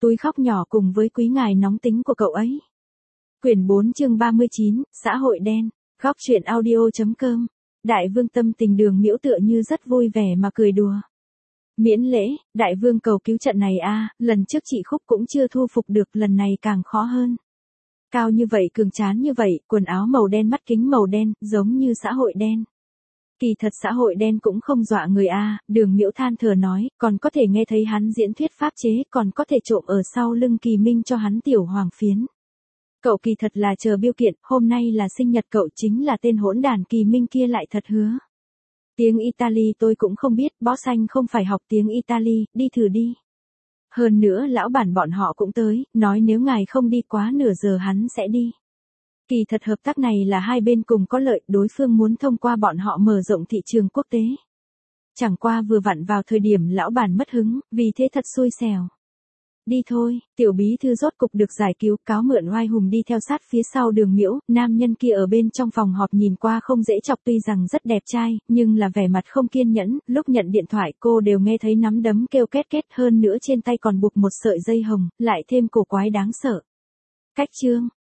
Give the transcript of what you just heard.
túi khóc nhỏ cùng với quý ngài nóng tính của cậu ấy. Quyển 4 chương 39, xã hội đen, góc truyện audio.com. Đại vương tâm tình Đường Miễu tựa như rất vui vẻ mà cười đùa. Miễn lễ, đại vương cầu cứu trận này a, lần trước chị Khúc cũng chưa thu phục được, lần này càng khó hơn. Cao như vậy, cường tráng như vậy, quần áo màu đen, mắt kính màu đen, giống như xã hội đen. Kỳ thật xã hội đen cũng không dọa người a, Đường Miễu than thở nói, còn có thể nghe thấy hắn diễn thuyết pháp chế, còn có thể trộm ở sau lưng Kỳ Minh cho hắn tiểu hoàng phiến. Cậu kỳ thật là chờ biêu kiện, hôm nay là sinh nhật cậu, chính là tên hỗn đàn Kỳ Minh kia lại thật hứa. Tiếng Italy tôi cũng không biết, Boss anh không phải học tiếng Italy, đi thử đi. Hơn nữa lão bản bọn họ cũng tới, nói nếu ngài không đi quá nửa giờ hắn sẽ đi. Kỳ thật hợp tác này là hai bên cùng có lợi, đối phương muốn thông qua bọn họ mở rộng thị trường quốc tế. Chẳng qua vừa vặn vào thời điểm lão bản mất hứng, vì thế thật xui xẻo. Đi thôi, tiểu bí thư rốt cục được giải cứu, cáo mượn oai hùng đi theo sát phía sau Đường Miễu, nam nhân kia ở bên trong phòng họp nhìn qua không dễ chọc, tuy rằng rất đẹp trai, nhưng là vẻ mặt không kiên nhẫn, lúc nhận điện thoại cô đều nghe thấy nắm đấm kêu két két, hơn nữa trên tay còn buộc một sợi dây hồng, lại thêm cổ quái đáng sợ. Cách chương,